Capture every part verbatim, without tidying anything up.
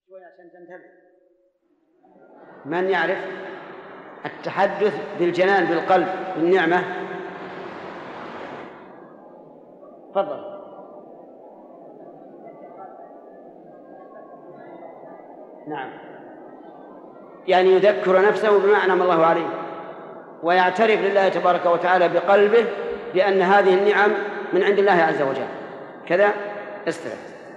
عشان تنتبه. من يعرف التحدث بالجنان بالقلب بالنعمة؟ تفضل. نعم، يعني يذكر نفسه بما أنعم الله عليه ويعترف لله تبارك وتعالى بقلبه بأن هذه النعم من عند الله عز وجل. كذا استرح.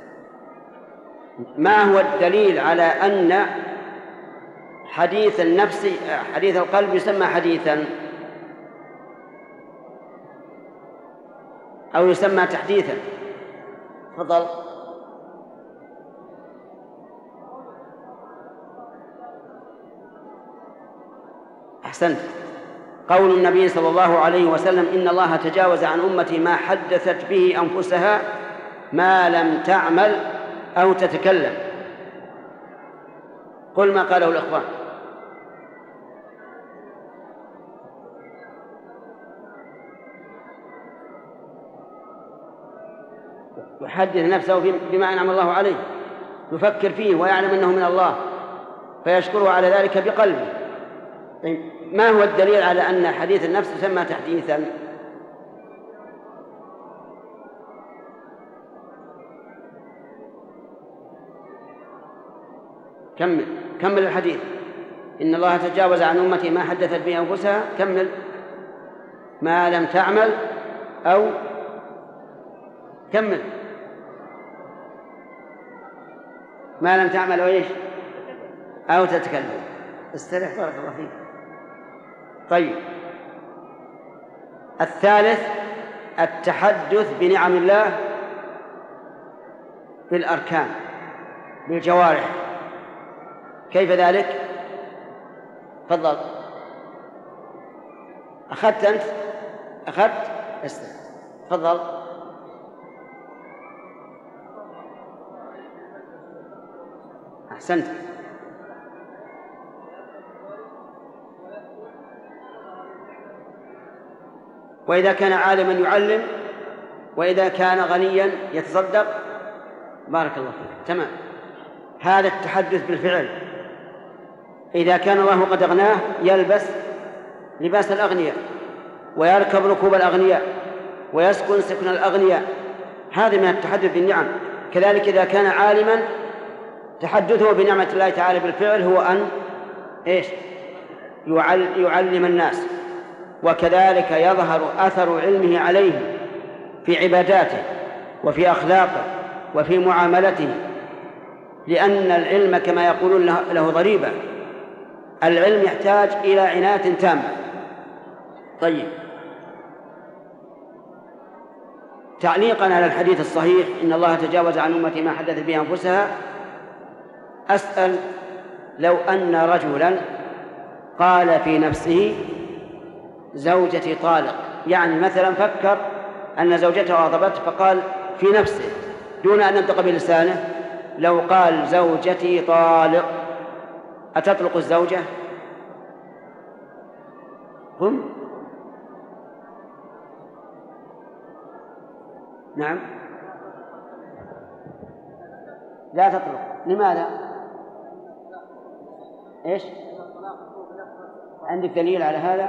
ما هو الدليل على أن حديث النفس حديث القلب يسمى حديثا أو يسمى تحديثا؟ تفضل. أحسنت. قول النبي صلى الله عليه وسلم: إن الله تجاوز عن أمتي ما حدثت به أنفسها ما لم تعمل أو تتكلم. قل ما قاله الإخوان. يحدث نفسه بما أنعم الله عليه، يفكر فيه ويعلم أنه من الله فيشكره على ذلك بقلبه. ما هو الدليل على أن حديث النفس يسمى تحديثا؟ كمل كمل الحديث. إن الله تجاوز عن أمتي ما حدثت به أنفسها. كمل. ما لم تعمل أو كمل. ما لم تعمل أو إيش؟ أو تتكلم. استرح بارك الله فيك. طيب، الثالث التحدث بنعم الله بالأركان بالجوارح. كيف ذلك؟ تفضل. أخذت أنت؟ أخذت؟ استرح. تفضل. أحسنت. وإذا كان عالما يعلم، وإذا كان غنيا يتصدق. بارك الله فيك. تمام. هذا التحدث بالفعل. إذا كان الله قد أغناه يلبس لباس الأغنياء ويركب ركوب الأغنياء ويسكن سكن الأغنياء، هذا من التحدث بالنعم. كذلك إذا كان عالما تحدثه بنعمة الله تعالى بالفعل هو أن إيش؟ يعلم الناس. وكذلك يظهر أثر علمه عليه في عباداته وفي أخلاقه وفي معاملته، لأن العلم كما يقولون له ضريبة. العلم يحتاج إلى عناية تامة. طيب، تعليقا على الحديث الصحيح إن الله تجاوز عن أمتي ما حدث به أنفسها، أسأل: لو أن رجلا قال في نفسه زوجتي طالق، يعني مثلا فكر أن زوجته غضبته فقال في نفسه دون أن ينطق بلسانه: لو قال زوجتي طالق، أتطلق الزوجة؟ هم؟ نعم، لا تطلق. لماذا؟ إيش؟ عندك دليل على هذا؟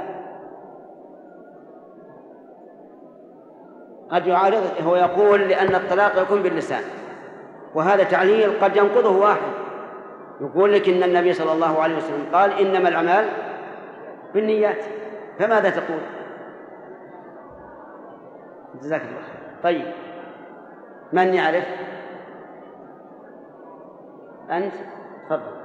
قد يعارض. هو يقول لأن الطلاق يكون باللسان، وهذا تعليل قد ينقضه واحد. يقول لك إن النبي صلى الله عليه وسلم قال: إنما الأعمال بالنيات. فماذا تقول؟ جزاك الله خير. طيب، من يعرف؟ أنت تفضل.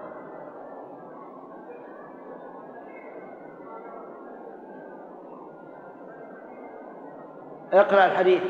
اقرأ الحديث.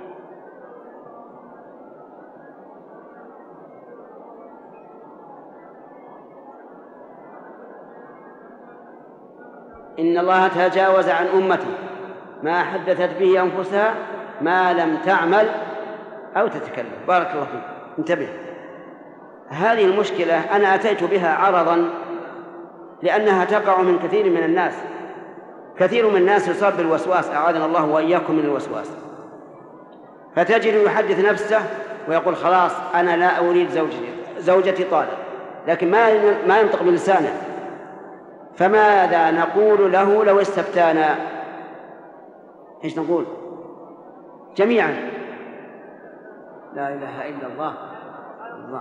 إن الله تجاوز عن أمتي ما حدثت به أنفسها ما لم تعمل أو تتكلم. بارك الله فيك. انتبه، هذه المشكلة أنا أتيت بها عرضا لأنها تقع من كثير من الناس. كثير من الناس يصاب بالوسواس، أعاذنا الله وإياكم من الوسواس. فتجد يحدث نفسه ويقول: خلاص أنا لا أريد زوجتي زوجتي طالق، لكن ما ما ينطق بلسانه. فماذا نقول له لو استفتانا؟ ايش نقول جميعا؟ لا اله الا الله. الله.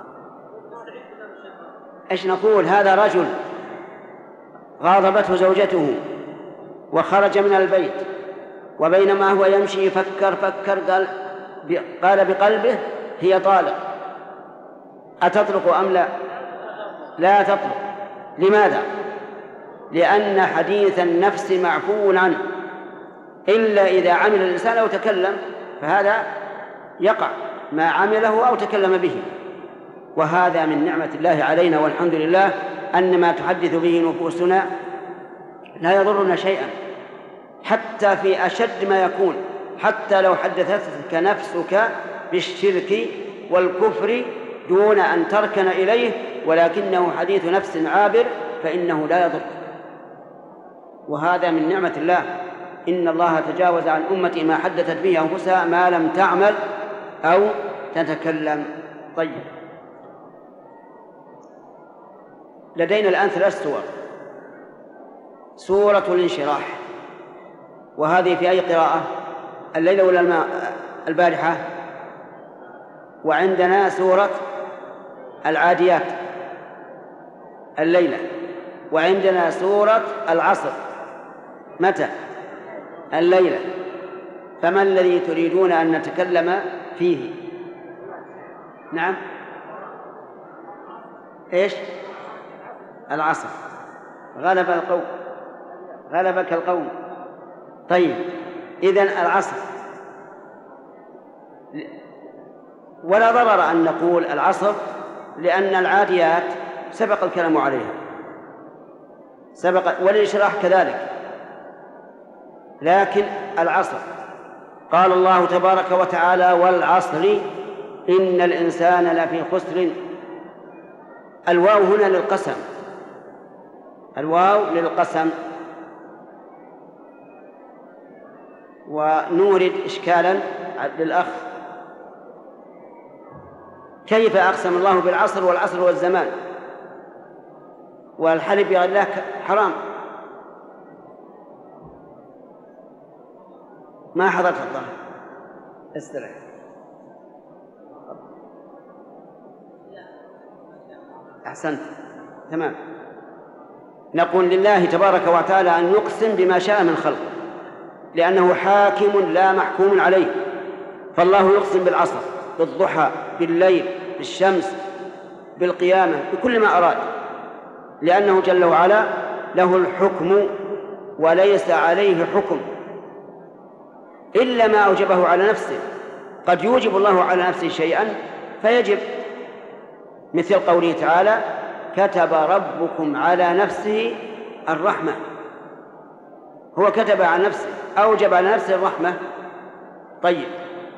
ايش نقول؟ هذا رجل غاضبته زوجته وخرج من البيت، وبينما هو يمشي فكر فكر قال قال بقلبه هي طالق، أتطلق أم لا؟ لا تطلق. لماذا؟ لأن حديث النفس معفو عنه، إلا إذا عمل الإنسان أو تكلم فهذا يقع ما عمله أو تكلم به. وهذا من نعمة الله علينا، والحمد لله أن ما تحدث به نفوسنا لا يضرنا شيئا، حتى في أشد ما يكون. حتى لو حدثتك نفسك بالشرك والكفر دون أن تركن إليه، ولكنه حديث نفس عابر فإنه لا يضر. وهذا من نعمة الله. إن الله تجاوز عن أمتي ما حدثت به أنفسها ما لم تعمل أو تتكلم. طيب، لدينا الآن ثلاث سور. سورة الانشراح، وهذه في أي قراءة؟ الليلة ولا البارحة؟ وعندنا سورة العاديات الليلة، وعندنا سورة العصر متى؟ الليلة. فما الذي تريدون أن نتكلم فيه؟ نعم، إيش؟ العصر. غلب القوم، غلبك القوم. طيب، إذن العصر. ولا ضرر أن نقول العصر، لأن العاديات سبق الكلام عليها، سبق، والإشراح كذلك. لكن العصر قال الله تبارك وتعالى والعصر إن الإنسان لفي خسر. الواو هنا للقسم، الواو للقسم. ونورد إشكالا للأخ: كيف أقسم الله بالعصر والعصر والزمان والحلف بغير الله حرام؟ ما حضرت الظهر، استرح. أحسنت، تمام. نقول لله تبارك وتعالى أن يقسم بما شاء من خلقه، لأنه حاكم لا محكوم عليه. فالله يقسم بالعصر، بالضحى، بالليل، بالشمس، بالقيامة، بكل ما أراد، لأنه جل وعلا له الحكم وليس عليه حكم إلا ما أوجبه على نفسه. قد يوجب الله على نفسه شيئا فيجب، مثل قوله تعالى كتب ربكم على نفسه الرحمة. هو كتب على نفسه، أوجب على نفسه الرحمة. طيب،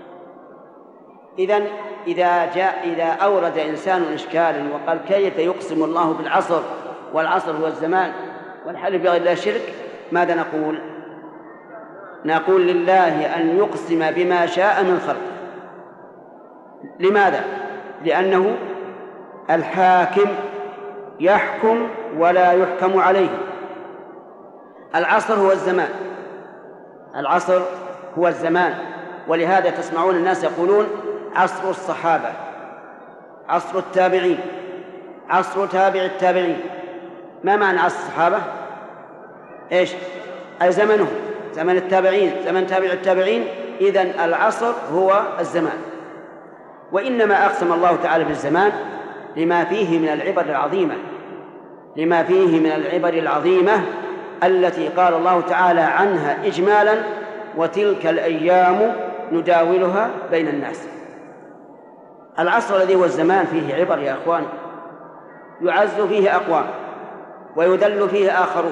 إذن إذا جاء إذا أورد إنسان إشكالا وقال كيف يقسم الله بالعصر والعصر هو الزمان والحلف بغير الله شرك، ماذا نقول؟ نقول لله أن يقسم بما شاء من خلقه. لماذا؟ لأنه الحاكم يحكم ولا يحكم عليه. العصر هو الزمان، العصر هو الزمان. ولهذا تسمعون الناس يقولون عصر الصحابة، عصر التابعين، عصر تابع التابعين. ما معنى عصر الصحابة؟ إيش؟ أي زمنهم، زمن التابعين، زمن تابع التابعين. إذن العصر هو الزمان. وإنما أقسم الله تعالى بالزمان لما فيه من العبر العظيمة، لما فيه من العبر العظيمة التي قال الله تعالى عنها إجمالا وتلك الأيام نداولها بين الناس. العصر الذي هو الزمان فيه عبر يا أخوان، يعز فيه أقوام ويذل فيه آخرون،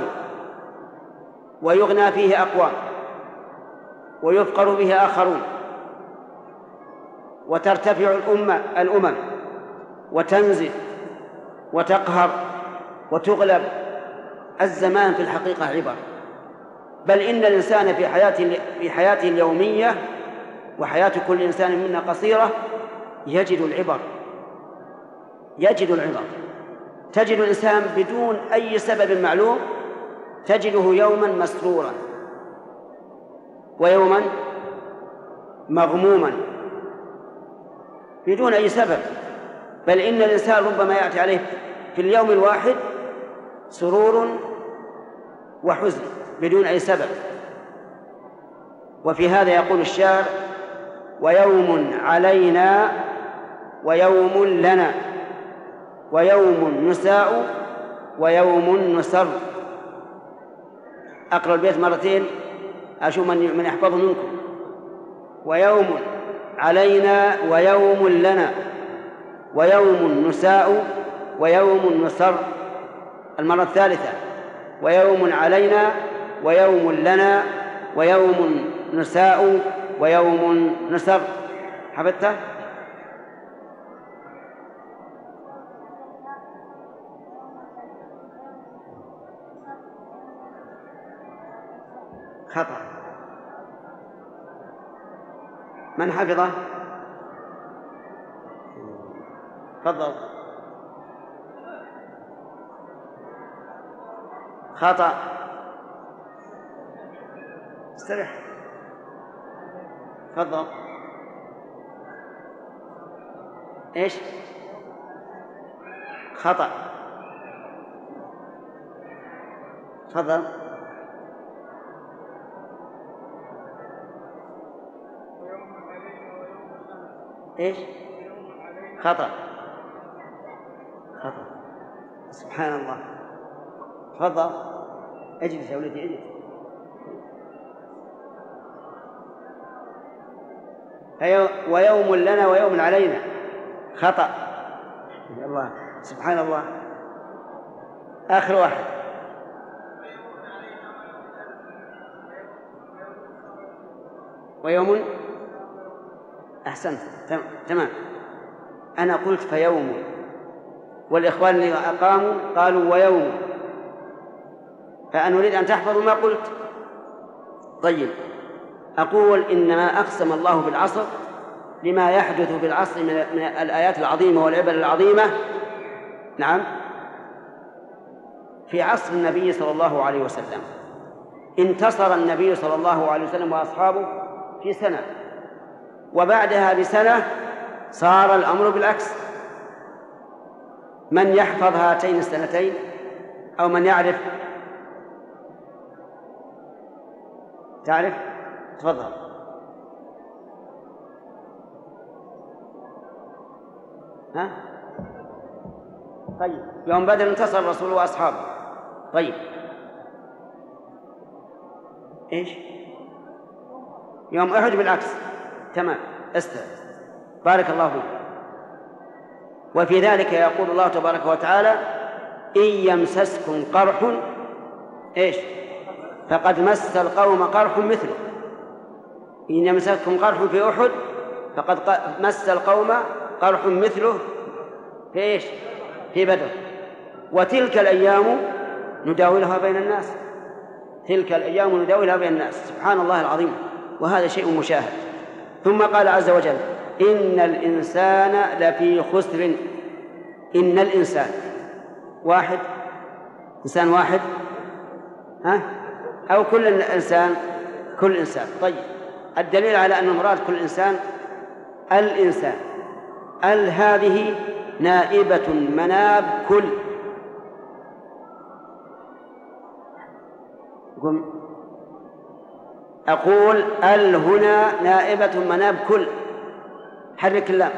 ويغنى فيه أقوام ويفقر به آخرون، وترتفع الأمة الأمم وتنزل وتقهر وتغلب. الزمان في الحقيقة عبر، بل إن الإنسان في حياته في حياته اليومية، وحياة كل إنسان منا قصيرة، يجد العبر، يجد العبر. تجد الإنسان بدون أي سبب معلوم تجده يوما مسرورا ويوما مغموما بدون أي سبب، بل إن الإنسان ربما يأتي عليه في اليوم الواحد سرور وحزن بدون أي سبب. وفي هذا يقول الشاعر: ويوم علينا ويوم لنا ويوم نساء ويوم نسر. أقرأ البيت مرتين أشوف من يحفظه منكم: ويوم علينا ويوم لنا ويوم نساء ويوم نسر. المرة الثالثة: ويوم علينا ويوم لنا ويوم نساء ويوم نسر. حفظته؟ خطأ. من حفظه؟ تفضل. خطأ. استرح. تفضل. ايش؟ خطأ. تفضل. ايش؟ خطأ. خطأ. سبحان الله. تفضل. اجلس يا ولدي اجلس. ويوم لنا ويوم علينا. خطأ. الله سبحان الله. آخر واحد. ويوم. أحسنت. تمام. أنا قلت فيوم، والإخوان اللي أقاموا قالوا ويوم، فأنا أريد أن تحفظوا ما قلت. طيب، أقول إنما أقسم الله بالعصر لما يحدث في العصر من الآيات العظيمة والعبر العظيمة. نعم، في عصر النبي صلى الله عليه وسلم انتصر النبي صلى الله عليه وسلم وأصحابه في سنة، وبعدها بسنة صار الأمر بالعكس. من يحفظ هاتين السنتين أو من يعرف؟ تعرف؟ تفضل. ها؟ طيب، يوم بدر انتصر الرسول وأصحابه. طيب، إيش؟ يوم أحد بالعكس. تمام، استر. بارك الله فيك. وفي ذلك يقول الله تبارك وتعالى: إن يمسسكم قرح إيش؟ فقد مس القوم قرح مثله. إن يمسسكم قرح في أحد فقد مس القوم قرح مثله في إيش؟ في بدر. وتلك الأيام نداولها بين الناس. تلك الأيام نداولها بين الناس. سبحان الله العظيم، وهذا شيء مشاهد. ثم قال عز وجل: إن الإنسان لفي خسر. إن الإنسان واحد، إنسان واحد، ها؟ أو كل الإنسان؟ كل إنسان. طيب، الدليل على أن المراد كل إنسان الإنسان. ال هذه نائبة مناب كل. قم. أقول ال هنا نائبة مناب كل. حرك اللام،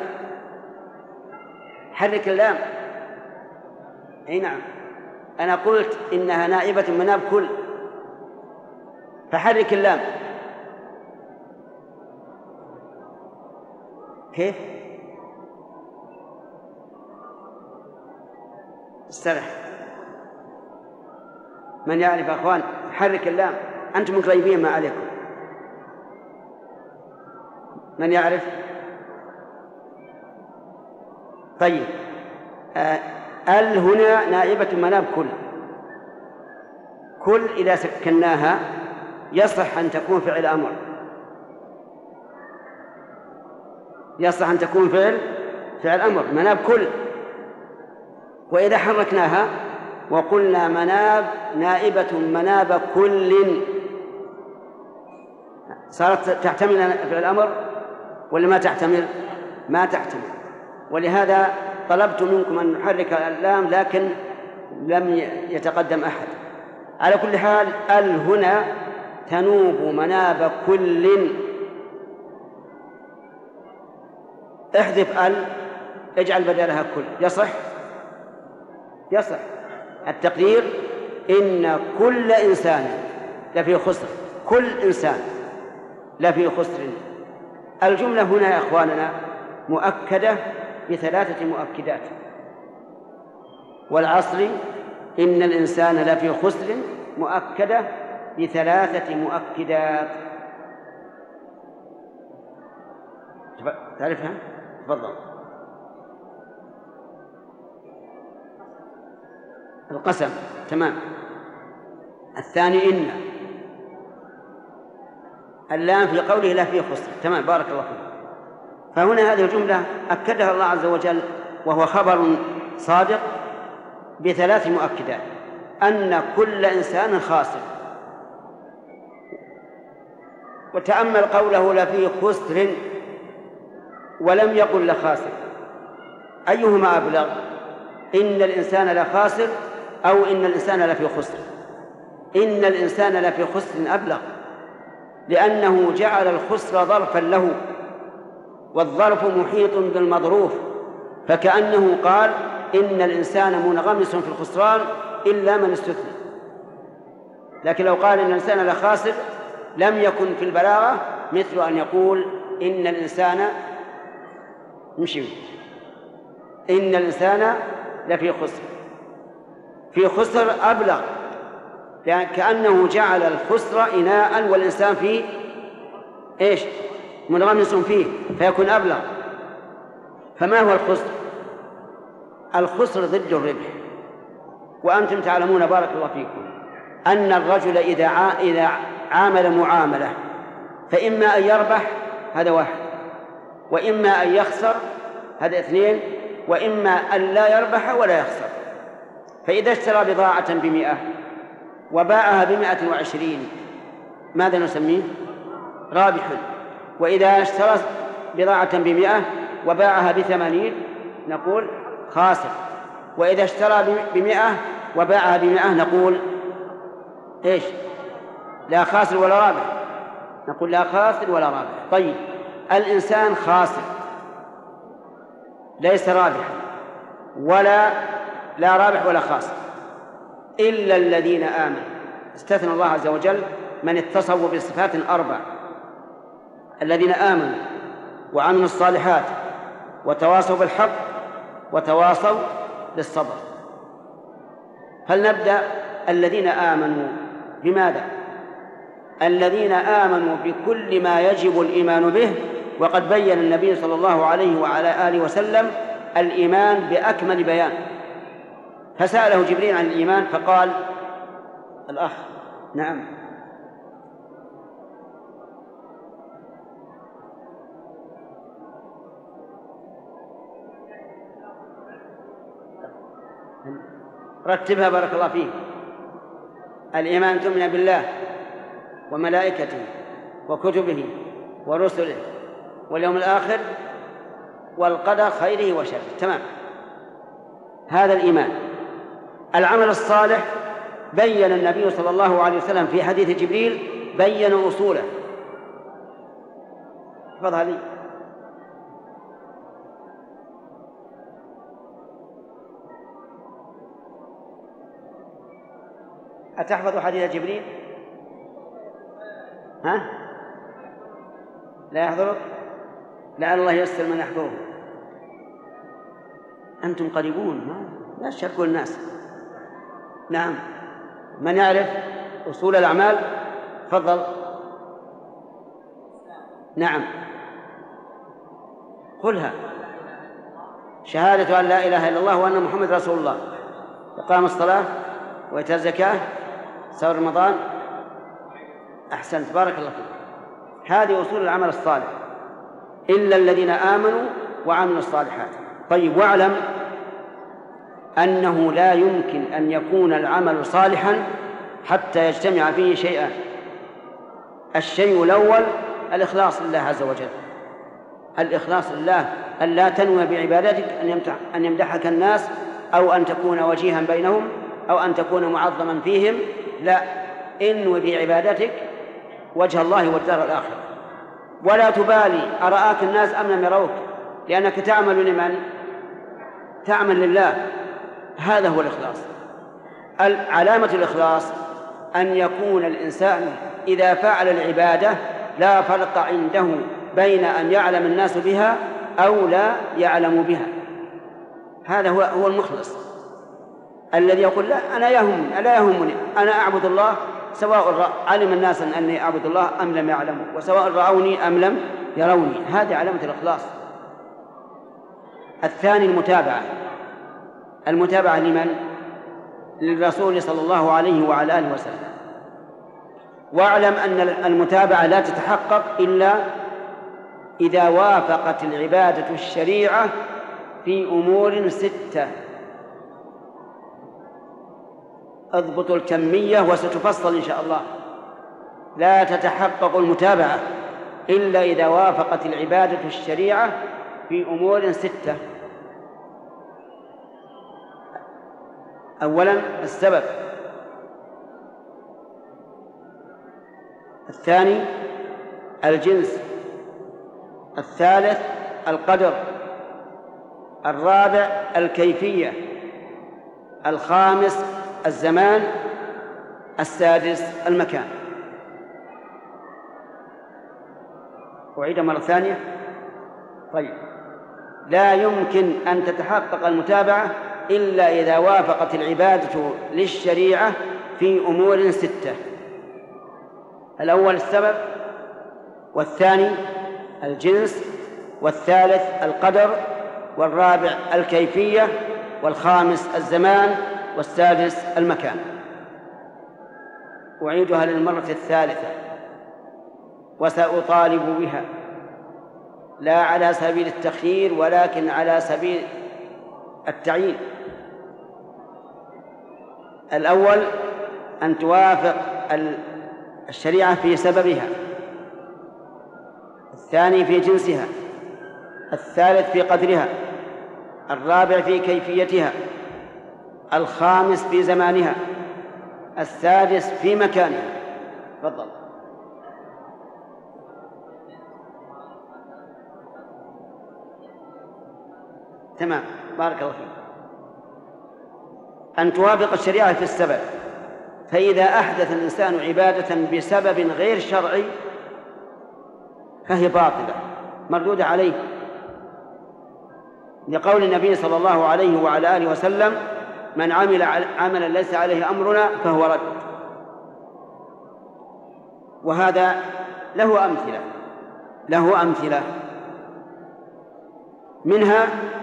حرك اللام. أي نعم، أنا قلت إنها نائبة مناب كل، فحرك اللام. كيف؟ استرح. من يعرف أخوان؟ حرك اللام. أنتم قريبين ما عليكم. من يعرف؟ طيب، آه ال هنا نائبة مناب كل. كل إذا سكناها يصح أن تكون فعل أمر، يصح أن تكون فعل فعل أمر. مناب كل وإذا حركناها وقلنا مناب نائبة مناب كل، صارت تحتمل في الأمر ولا ما تحتمل؟ ما تحتمل. ولهذا طلبت منكم أن نحرك اللام لكن لم يتقدم أحد. على كل حال ال هنا تنوب مناب كل، احذف ال اجعل بدلها كل، يصح؟ يصح. التقدير إن كل إنسان لفي خسر، كل إنسان لفي خسر. الجملة هنا يا إخواننا مؤكدة بثلاثة مؤكدات: والعصر إن الإنسان لفي خسر مؤكدة بثلاثة مؤكدات. تعرفها؟ تفضل. القسم، تمام. الثاني إن، اللام في قوله لا فيه خسر، تمام، بارك الله فيك. فهنا هذه الجملة أكدها الله عز وجل وهو خبر صادق بثلاث مؤكدات: أن كل إنسان خاسر. وتأمل قوله لا فيه خسر ولم يقل لخاسر، أيهما أبلغ؟ إن الإنسان لخاسر أو إن الإنسان لفي خسر؟ إن الإنسان لفي خسر أبلغ، لأنه جعل الخسر ظرفا له، والظرف محيط بالمظروف، فكأنه قال إن الإنسان منغمس في الخسران إلا من استثنى. لكن لو قال إن الإنسان لخاسر لم يكن في البلاغة مثل أن يقول إن الإنسان مشي إن الإنسان لفي خسر. في خسر أبلغ، يعني كأنه جعل الخسر إناء والإنسان فيه إيش؟ منغمس فيه، فيكون أبلغ. فما هو الخسر؟ الخسر ضد الربح. وأنتم تعلمون بارك الله فيكم أن الرجل إذا إذا عامل معاملة فإما أن يربح، هذا واحد، وإما أن يخسر، هذا اثنين، وإما أن لا يربح ولا يخسر. فإذا اشترى بضاعة بمئة وباعها بمئة وعشرين ماذا نسميه؟ رابح. وإذا اشترى بضاعة بمئة وباعها بثمانين نقول خاسر. وإذا اشترى بمئة وباعها بمئة نقول إيش؟ لا خاسر ولا رابح، نقول لا خاسر ولا رابح. طيب الإنسان خاسر ليس رابحا ولا لا رابح ولا خاسر إلا الذين آمنوا. استثنى الله عز وجل من اتصفوا بصفات أربع: الذين آمنوا وعملوا الصالحات وتواصوا بالحق وتواصوا بالصبر. فلنبدأ الذين آمنوا بماذا؟ الذين آمنوا بكل ما يجب الإيمان به، وقد بين النبي صلى الله عليه وعلى آله وسلم الإيمان بأكمل بيان. فسأله جبريل عن الإيمان فقال الأخ نعم رتبها بارك الله فيه. الإيمان تؤمن بالله وملائكته وكتبه ورسله واليوم الآخر والقدر خيره وشره، تمام، هذا الإيمان. العمل الصالح بين النبي صلى الله عليه وسلم في حديث جبريل بين أصوله. تفضل لي. أتحفظ حديث جبريل؟ ها؟ لا يحضرك؟ لعل الله ييسر من يحضره. أنتم قريبون، لا تشاركوا الناس. نعم، من يعرف أصول الأعمال؟ تفضل. نعم، قلها: شهادة أن لا إله إلا الله وأن محمد رسول الله، إقام الصلاة وإيتاء الزكاة، صوم رمضان. أحسنت، بارك الله فيك. هذه أصول العمل الصالح، إلا الذين آمنوا وعملوا الصالحات. طيب، واعلم أنه لا يمكن أن يكون العمل صالحا حتى يجتمع فيه شيئان. الشيء الأول الإخلاص لله عز وجل، الإخلاص لله، أن لا تنوي بعبادتك أن يمدحك الناس أو أن تكون وجيها بينهم أو أن تكون معظما فيهم، لا، انوي بعبادتك وجه الله والدار الآخرة، ولا تبالي أرآك الناس أم لم يروك، لأنك تعمل لمن؟ تعمل لله. هذا هو الإخلاص. علامة الإخلاص أن يكون الإنسان إذا فعل العبادة لا فرق عنده بين أن يعلم الناس بها أو لا يعلم بها. هذا هو هو المخلص الذي يقول لا أنا يهمني لا يهمني أنا أعبد الله سواء علم الناس أني أعبد الله أم لم يعلموا، وسواء رأوني أم لم يروني. هذه علامة الإخلاص. الثاني المتابعة. المتابعة لمن؟ للرسول صلى الله عليه وعلى آله وسلم. واعلم أن المتابعة لا تتحقق إلا إذا وافقت العبادة الشريعة في أمور ستة. اضبطوا الكمية وستفصل إن شاء الله. لا تتحقق المتابعة إلا إذا وافقت العبادة الشريعة في أمور ستة. أولا السبب، الثاني الجنس، الثالث القدر، الرابع الكيفية، الخامس الزمان، السادس المكان. أعيد مرة ثانية. طيب، لا يمكن أن تتحقق المتابعة إلا إذا وافقت العبادة للشريعة في أمور ستة. الأول السبب، والثاني الجنس، والثالث القدر، والرابع الكيفية، والخامس الزمان، والسادس المكان. أعيدها للمرة الثالثة وسأطالب بها، لا على سبيل التخيير ولكن على سبيل التعيين. الأول أن توافق الشريعة في سببها، الثاني في جنسها، الثالث في قدرها، الرابع في كيفيتها، الخامس في زمانها، السادس في مكانها. تفضل. تمام، بارك الله فيك. أن توافق الشريعة في السبب، فإذا أحدث الإنسان عبادة بسبب غير شرعي فهي باطلة مردودة عليه، لقول النبي صلى الله عليه وعلى آله وسلم: من عمل عملا ليس عليه أمرنا فهو رد. وهذا له أمثلة له أمثلة منها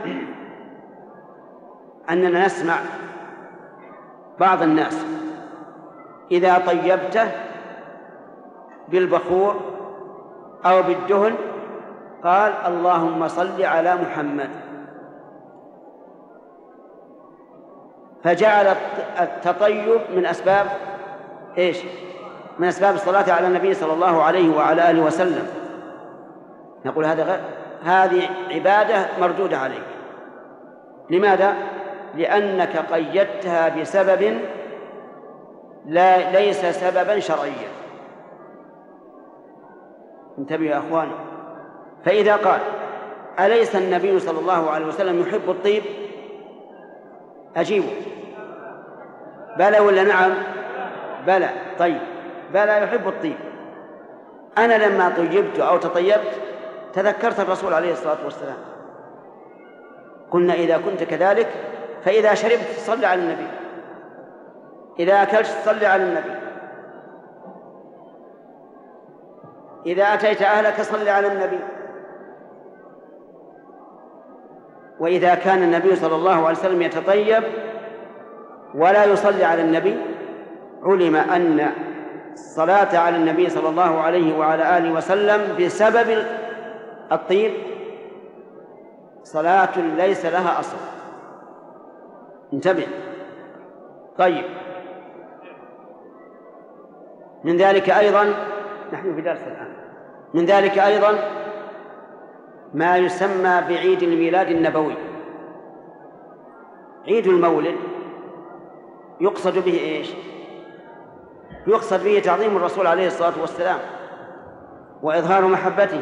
أننا نسمع بعض الناس إذا طيبته بالبخور أو بالدهن قال: اللهم صل على محمد، فجعل التطيب من أسباب إيش؟ من أسباب الصلاة على النبي صلى الله عليه وعلى آله وسلم. نقول هذا غير، هذه عبادة مردودة عليك. لماذا؟ لأنك قيدتها بسبب لا ليس سببا شرعيا. انتبهوا يا أخواني. فإذا قال: أليس النبي صلى الله عليه وسلم يحب الطيب؟ أجيبه: بلى ولا نعم؟ بلى. طيب، بلى يحب الطيب. أنا لما طيبت أو تطيبت تذكرت الرسول عليه الصلاة والسلام. قلنا: إذا كنت كذلك فإذا شربت صل على النبي، إذا أكلت صل على النبي، إذا أتيت أهلك صل على النبي. وإذا كان النبي صلى الله عليه وسلم يتطيب ولا يصلي على النبي علم أن الصلاة على النبي صلى الله عليه وعلى آله وسلم بسبب الطيب صلاة ليس لها أصل. انتبه. طيب، من ذلك أيضا، نحن في درس الآن، من ذلك أيضا ما يسمى بعيد الميلاد النبوي. عيد المولد يقصد به إيش؟ يقصد به تعظيم الرسول عليه الصلاة والسلام وإظهار محبته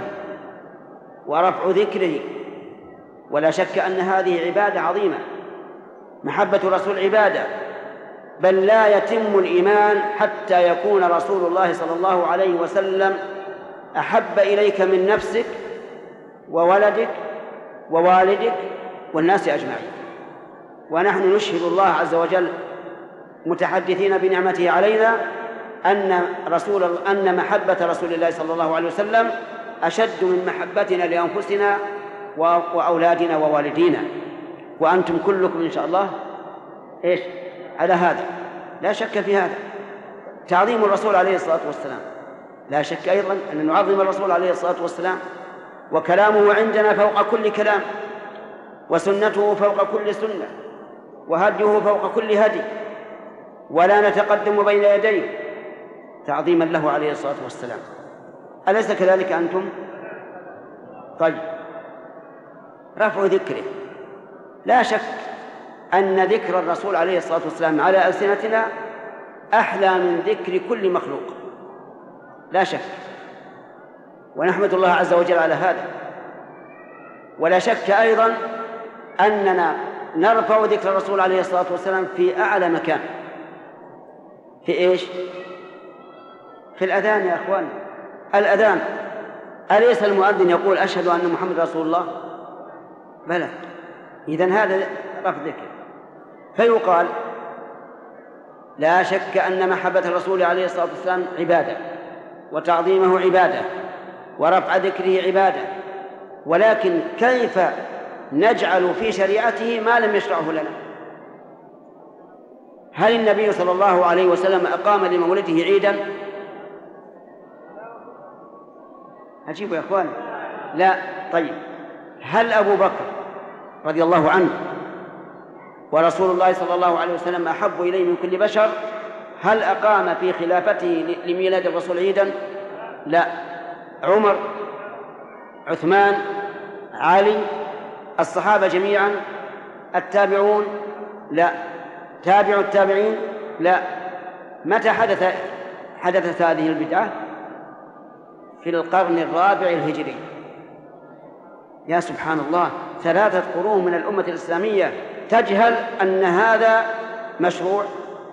ورفع ذكره، ولا شك أن هذه عبادة عظيمة. محبة الرسول عبادة، بل لا يتم الإيمان حتى يكون رسول الله صلى الله عليه وسلم أحب إليك من نفسك وولدك ووالدك والناس أجمعين. ونحن نشهد الله عز وجل متحدثين بنعمته علينا أن رسول أن محبة رسول الله صلى الله عليه وسلم أشد من محبتنا لأنفسنا وأولادنا ووالدينا، وأنتم كلكم إن شاء الله إيش على هذا، لا شك في هذا. تعظيم الرسول عليه الصلاة والسلام، لا شك أيضا أن نعظم الرسول عليه الصلاة والسلام، وكلامه عندنا فوق كل كلام، وسنته فوق كل سنة، وهديه فوق كل هدي، ولا نتقدم بين يديه تعظيما له عليه الصلاة والسلام. أليس كذلك أنتم؟ طيب، رفع ذكره، لا شك أن ذكر الرسول عليه الصلاة والسلام على ألسنتنا أحلى من ذكر كل مخلوق، لا شك، ونحمد الله عز وجل على هذا. ولا شك أيضا أننا نرفع ذكر الرسول عليه الصلاة والسلام في أعلى مكان. في إيش؟ في الأذان يا أخوان، الأذان. أليس المؤذن يقول أشهد أن محمد رسول الله؟ بلى. إذن هذا رفع ذكر. فيقال لا شك أن محبة الرسول عليه الصلاة والسلام عبادة، وتعظيمه عبادة، ورفع ذكره عبادة، ولكن كيف نجعل في شريعته ما لم يشرعه لنا؟ هل النبي صلى الله عليه وسلم أقام لمولده عيدا؟ عجيب يا أخوان، لا. طيب، هل أبو بكر رضي الله عنه ورسول الله صلى الله عليه وسلم أحب إليه من كل بشر، هل أقام في خلافته لميلاد الرسول عيدا؟ لا. عمر، عثمان، علي، الصحابة جميعا، التابعون؟ لا. تابع التابعين؟ لا. متى حدث حدثت هذه البدعة؟ في القرن الرابع الهجري. يا سبحان الله، ثلاثة قرون من الأمة الإسلامية تجهل أن هذا مشروع،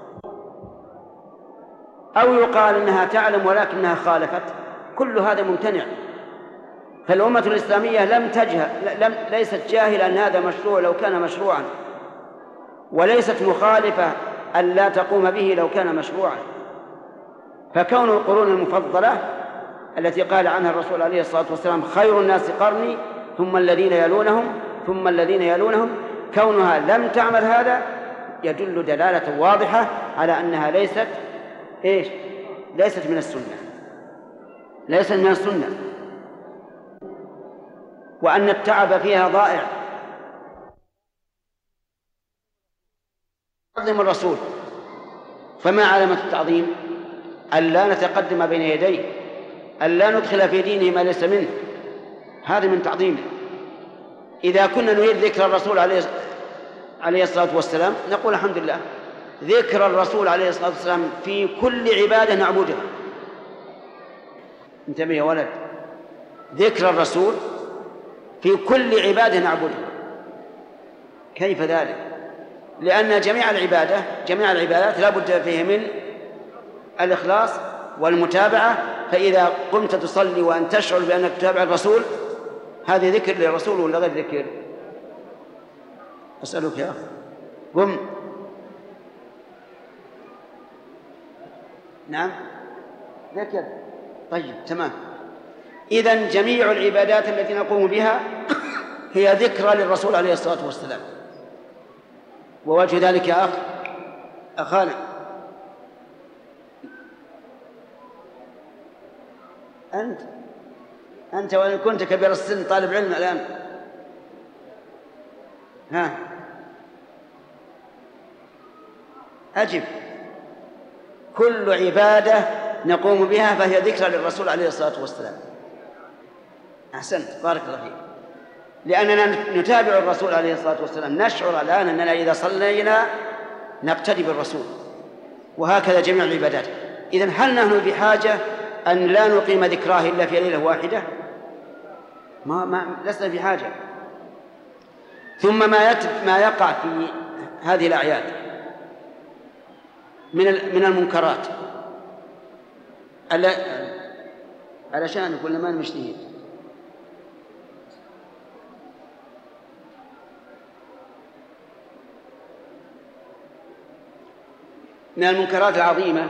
أو يقال أنها تعلم ولكنها خالفت. كل هذا ممتنع. فالأمة الإسلامية لم تجهل، لم ليست جاهلة أن هذا مشروع لو كان مشروعا، وليست مخالفة أن لا تقوم به لو كان مشروعا. فكون القرون المفضلة التي قال عنها الرسول عليه الصلاة والسلام خير الناس قرني ثم الذين يلونهم ثم الذين يلونهم، كونها لم تعمل هذا يدل دلالة واضحة على أنها ليست إيش؟ ليست من السنة، ليست من السنة، وأن التعب فيها ضائع. تعظيم الرسول، فما علامة التعظيم؟ ألا نتقدم بين يديه، ألا ندخل في دينه ما ليس منه، هذا من تعظيمه. إذا كنا نريد ذكر الرسول عليه عليه الصلاة والسلام نقول الحمد لله، ذكر الرسول عليه الصلاة والسلام في كل عبادة نعبدها. انتبه يا ولد، ذكر الرسول في كل عبادة نعبدها. كيف ذلك؟ لأن جميع العبادة جميع العبادات لا بد فيها من الإخلاص والمتابعة. فإذا قمت تصلي وأن تشعر بأنك تتابع الرسول، هذا ذكر للرسول ولا غير ذكر؟ أسألك يا أخي، قم. نعم، ذكر. طيب، تمام. إذن جميع العبادات التي نقوم بها هي ذكرى للرسول عليه الصلاة والسلام. ووجه ذلك يا أخ أخانا، أنت أنت وإن كنت كبير السن طالب علم الآن، ها أجب. كل عبادة نقوم بها فهي ذكرى للرسول عليه الصلاة والسلام. أحسنت، بارك الله فيك. لأننا نتابع الرسول عليه الصلاة والسلام، نشعر الآن أننا إذا صلينا نقتدي بالرسول، وهكذا جميع العبادات. إذن هل نحن بحاجة أن لا نقيم ذكراه إلا في ليلة واحدة؟ ما, ما لسنا في حاجة. ثم ما, ما يقع في هذه الأعياد من من المنكرات، علشان كل ما نشتهي من المنكرات العظيمة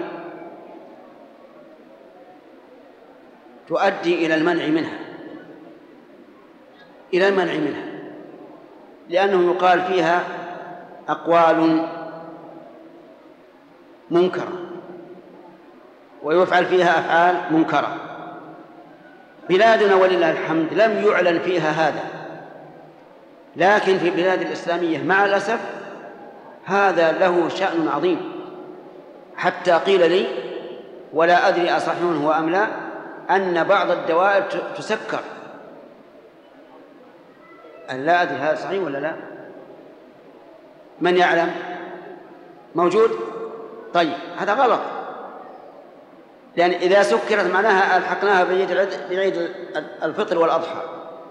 تؤدي إلى المنع منها إلى المنع منها لأنه يقال فيها أقوال منكرة ويفعل فيها أفعال منكرة. بلادنا ولله الحمد لم يعلن فيها هذا، لكن في البلاد الإسلامية مع الأسف هذا له شأن عظيم، حتى قيل لي ولا أدري أصحيح هو أم لا أن بعض الدوائر تسكر. أن لا أدري هذا صحيح ولا لا؟ من يعلم؟ موجود؟ طيب هذا غلط، لأن إذا سكرت معناها ألحقناها بعيد الفطر والأضحى.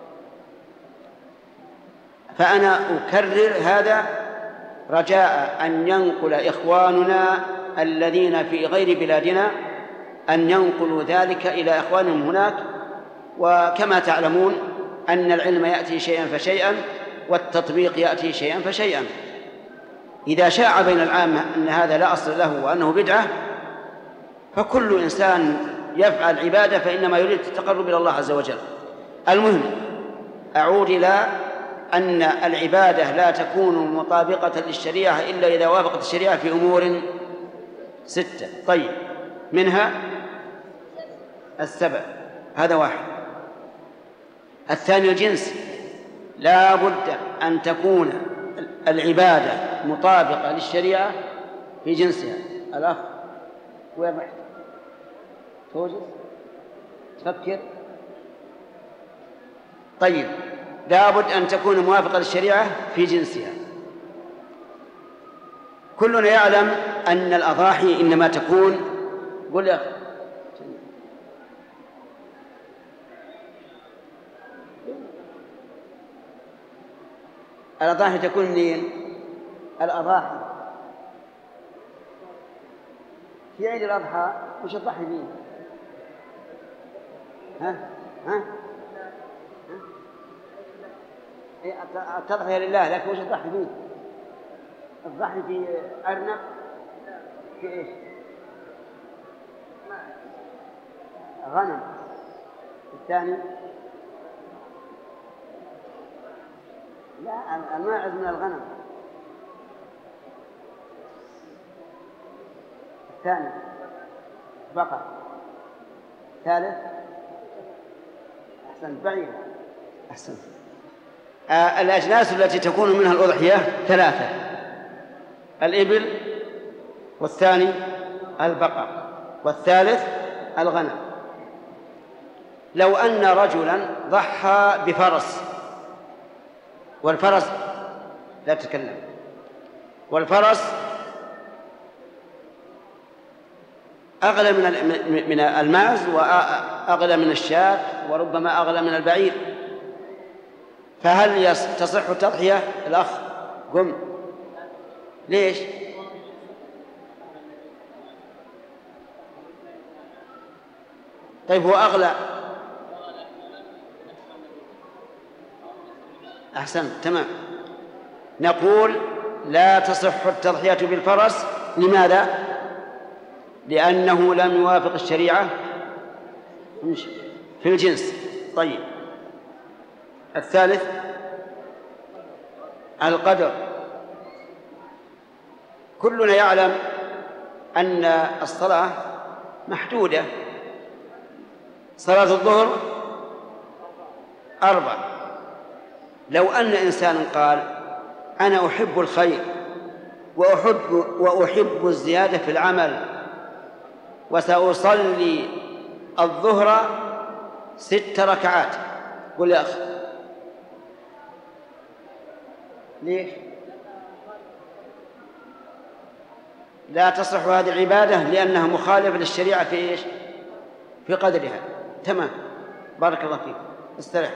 فأنا أكرر هذا رجاء أن ينقل إخواننا الذين في غير بلادنا أن ينقلوا ذلك إلى إخوانهم هناك. وكما تعلمون أن العلم يأتي شيئا فشيئا والتطبيق يأتي شيئا فشيئا. إذا شاع بين العامة أن هذا لا أصل له وأنه بدعة، فكل إنسان يفعل عبادة فإنما يريد التقرب إلى الله عز وجل. المهم أعود إلى أن العبادة لا تكون مطابقة للشريعة إلا إذا وافقت الشريعة في أمور ستة. طيب منها السبع، هذا واحد. الثاني الجنس، لا بد أن تكون العبادة مطابقة للشريعة في جنسها. الأخ وين رحت؟ توجد؟ تفكر؟ طيب لا بد أن تكون موافقة للشريعة في جنسها. كلنا يعلم أن الأضاحي إنما تكون، قل يا أخي، الأضاحي تكون منين؟ الأضاحي في عيد الأضحى وش الضحي فيه؟ ها؟ ها؟ التضحية لله، لكن وش الضحي فيه؟ الضحي في أرنب في إيش؟ غنم. الثاني لا، الماعز من الغنم. الثاني بقر. ثالث أحسن بعير. أحسن. آه الأجناس التي تكون منها الأضحية ثلاثة: الإبل، والثاني البقر، والثالث الغنم. لو أن رجلا ضحى بفرس، والفرس لا تتكلم، والفرس أغلى من الماعز وأغلى من الشاة وربما أغلى من البعير، فهل تصح التضحية؟ الأخ قم. ليش؟ طيب هو أغلى. أحسن، تمام. نقول لا تصح التضحية بالفرس. لماذا؟ لأنه لم يوافق الشريعة في الجنس. طيب الثالث القدر. كلنا يعلم أن الصلاة محدودة. صلاة الظهر أربع. لو أن إنسان قال أنا أحب الخير وأحب, وأحب الزيادة في العمل، وسأصلي الظهر ست ركعات. قل يا أخي ليش لا تصح هذه العبادة؟ لأنها مخالفة للشريعة في إيش؟ في قدرها. تمام، بارك الله فيك، استرح.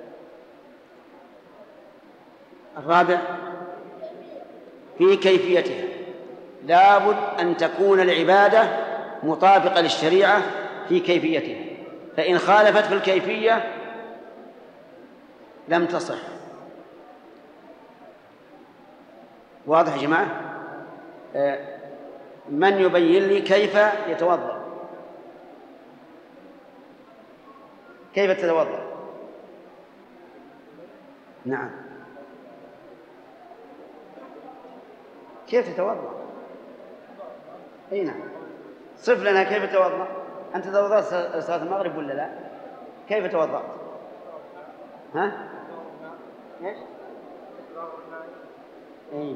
الرابع في كيفيتها، لابد أن تكون العبادة مطابقة للشريعة في كيفيتها، فإن خالفت في الكيفية لم تصح. واضح يا جماعة؟ من يبين لي كيف يتوضأ؟ كيف تتوضأ؟ نعم، كيف تتوضأ؟ اي نعم، صف لنا كيف تتوضأ. أنت توضأت صلاة المغرب ولا لا؟ كيف توضأت؟ ها؟ ايش؟ اي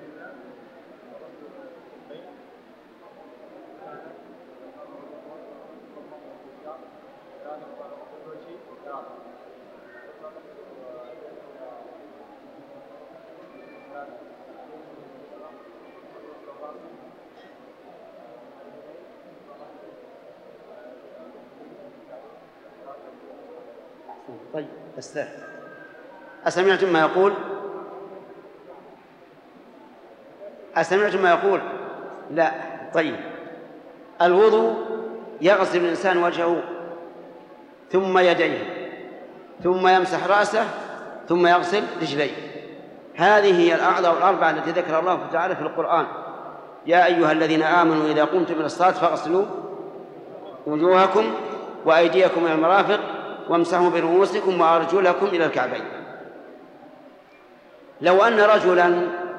طيب، استرح. أسمعتم ما يقول؟ أسمعتم ما يقول؟ لا. طيب، الوضوء يغسل الإنسان وجهه ثم يديه ثم يمسح رأسه ثم يغسل رجليه. هذه هي الأعضاء الأربعة التي ذكر الله تعالى في القرآن: يا أيها الذين آمنوا إذا قمتم إلى الصلاة فاغسلوا وجوهكم وأيديكم إلى المرافق وامسحوا برؤوسكم وأرجلكم إلى الكعبين. لو أن رجلا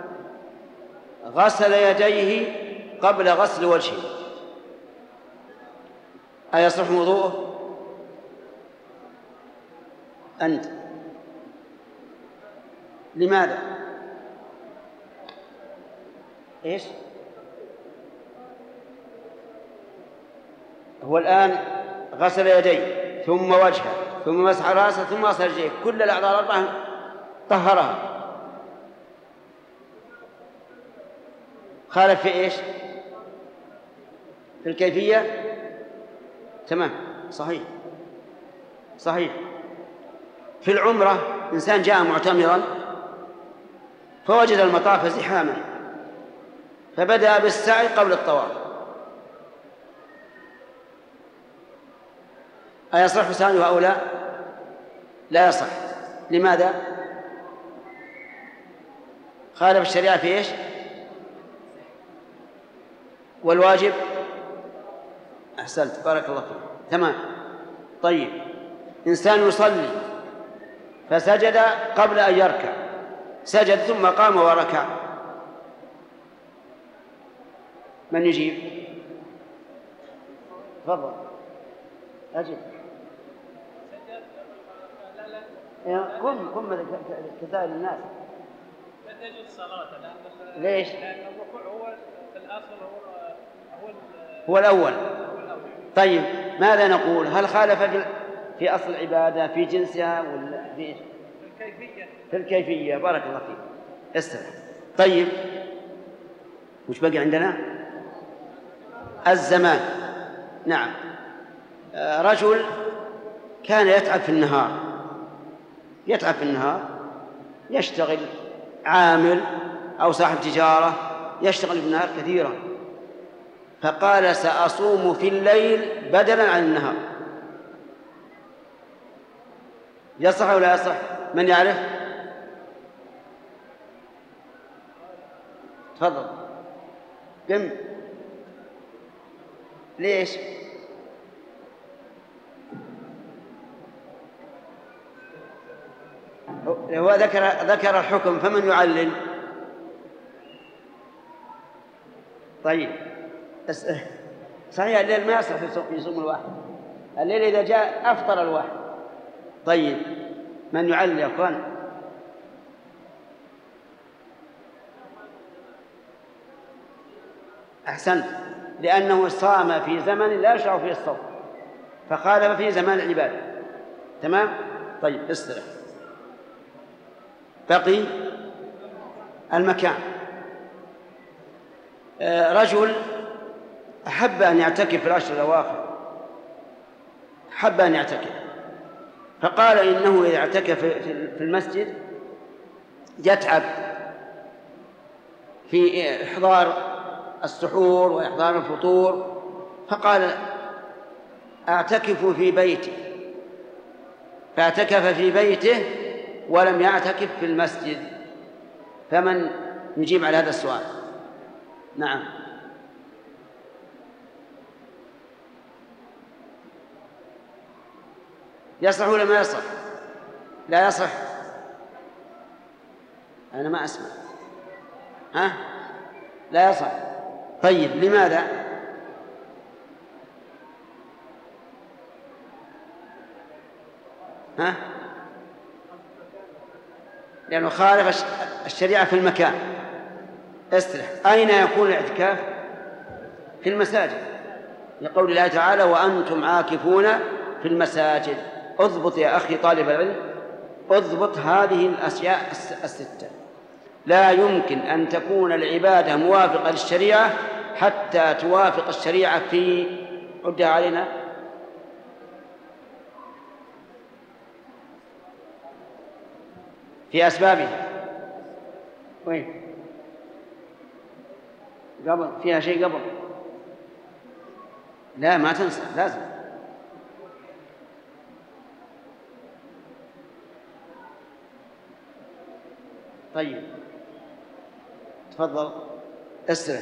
غسل يديه قبل غسل وجهه أيصح وضوءه؟ أنت لماذا؟ إيش؟ هو الآن غسل يديه ثم وجهه ثم مسح رأسه ثم غسل رجليه، كل الأعضاء الأربعة طهرها. خالف في إيش؟ في الكيفية. تمام، صحيح صحيح. في العمرة إنسان جاء معتمرا فوجد المطاف زحاما فبدأ بالسعي قبل الطواف، أيصح سعيه أو لا؟ لا يصح. لماذا؟ خالف الشريعة في إيش؟ والواجب؟ أحسنت، بارك الله فيك، تمام. طيب، إنسان يصلي فسجد قبل أن يركع، سجد ثم قام وركع، من يجيب؟ تفضل أجب. قم قم كسائر الناس. لا تجوز الصلاة لأن ليش؟ لأن الركوع هو في الأصل هو هو, هو الأول. طيب، ماذا نقول؟ هل خالف في أصل العبادة في جنسها ولا في إيش؟ في الكيفية. في الكيفية، بارك الله فيك، استمع. طيب، وش بقي عندنا؟ الزمان. نعم، رجل كان يتعب في النهار يتعب في النهار يشتغل عامل أو صاحب تجارة، يشتغل في النهار كثيرا، فقال سأصوم في الليل بدلا عن النهار. يصح ولا يصح؟ من يعرف؟ تفضل. قم. ليش؟ هو ذكر ذكر الحكم، فمن يعلل؟ طيب، صحيح الليل ما يصح يصوم الواحد، الليل إذا جاء أفطر الواحد. طيب، من يعلل يا أخوان؟ أحسنت، لأنه صام في زمن لا يشرع فيه الصوم فخالف في زمان العبادة. تمام؟ طيب استرح. بقي المكان. رجل أحب أن يعتكف في العشر الأواخر، أحب أن يعتكف، فقال إنه إذا اعتكف في المسجد يتعب في إحضار السحور وإحضار الفطور، فقال أعتكف في بيتي، فاعتكف في بيته ولم يعتكف في المسجد. فمن يجيب على هذا السؤال؟ نعم. يصح ولا ما يصح؟ لا يصح. أنا ما أسمع. ها؟ لا يصح. طيب لماذا؟ ها؟ لأنه خالف الشريعة في المكان. استرح. أين يكون الاعتكاف؟ في المساجد، لقول الله تعالى وأنتم عاكفون في المساجد. اضبط يا أخي طالب العلم، اضبط هذه الأشياء الستة. لا يمكن أن تكون العبادة موافقة للشريعة حتى توافق الشريعة في عدها علينا في أسبابها. وين؟ قبل فيها شيء قبل؟ لا ما تنسى، لازم. طيب تفضل استرح.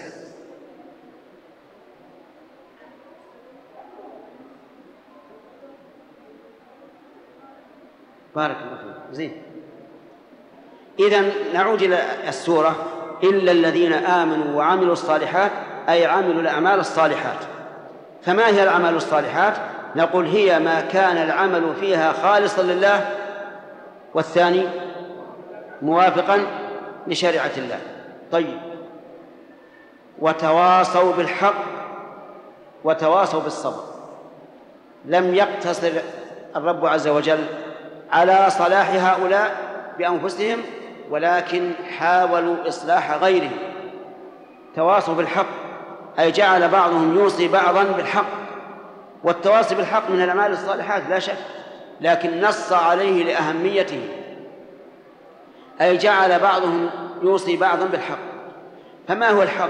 بارك الله فيك. زين. إذن نعود إلى السورة. إلا الذين آمنوا وعملوا الصالحات، أي عملوا الأعمال الصالحات. فما هي الأعمال الصالحات؟ نقول هي ما كان العمل فيها خالصا لله، والثاني موافقا لشريعة الله. طيب، وتواصوا بالحق وتواصوا بالصبر. لم يقتصر الرب عز وجل على صلاح هؤلاء بأنفسهم، ولكن حاولوا إصلاح غيرهم. تواصوا بالحق أي جعل بعضهم يوصي بعضا بالحق، والتواصي بالحق من الأعمال الصالحات لا شك، لكن نص عليه لأهميته، أي جعل بعضهم يوصي بعضا بالحق. فما هو الحق؟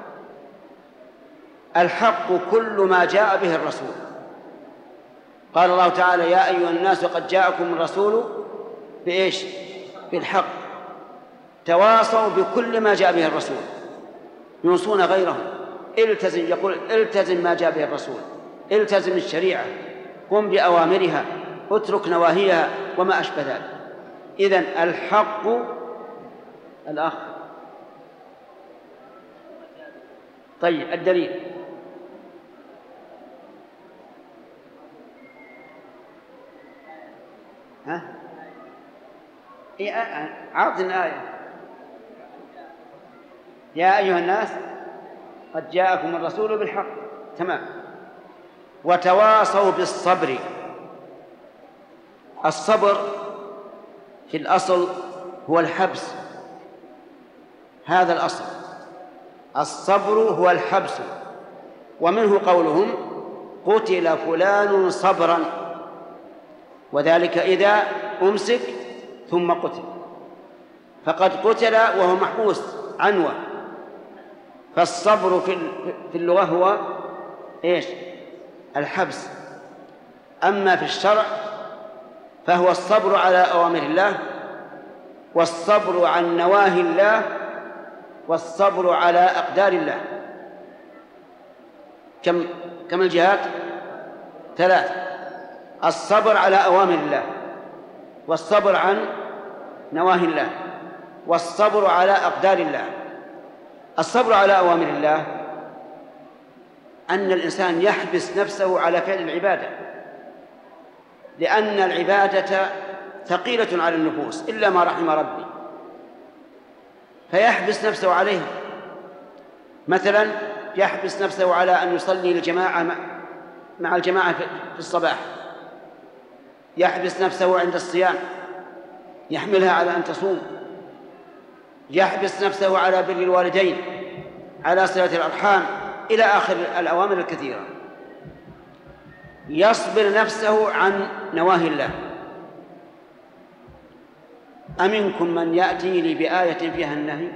الحق كل ما جاء به الرسول. قال الله تعالى يا أيها الناس قد جاءكم الرسول بإيش؟ بالحق. تواصوا بكل ما جاء به الرسول، يوصون غيرهم. التزم، يقول التزم ما جاء به الرسول، التزم الشريعة، قم بأوامرها، اترك نواهيها وما أشبه ذلك. إذن الحق الأخ. طيب الدليل. ها؟ عرضنا آية يا أيها الناس قد جاءكم الرسول بالحق. تمام. وتواصوا بالصبر. الصبر في الأصل هو الحبس، هذا الأصل. الصبر هو الحبس، ومنه قولهم قتل فلان صبرا، وذلك إذا أمسك ثم قتل، فقد قتل وهو محبوس عنوة. فالصبر في اللغة هو إيش؟ الحبس. أما في الشرع فهو الصبر على أوامر الله، والصبر عن نواهي الله، والصبر على أقدار الله. كم كم الجهات؟ ثلاث: الصبر على أوامر الله، والصبر عن نواهي الله، والصبر على أقدار الله. الصبر على أوامر الله أن الإنسان يحبس نفسه على فعل العبادة، لأن العبادة ثقيلة على النفوس إلا ما رحم ربي، فيحبس نفسه عليها. مثلا يحبس نفسه على أن يصلي الجماعة مع الجماعة في الصباح، يحبس نفسه عند الصيام، يحملها على أن تصوم، يحبس نفسه على بر الوالدين، على صلة الأرحام، إلى آخر الأوامر الكثيرة. يصبر نفسه عن نواهي الله. أمنكم من يأتي لي بآية فيها النهي؟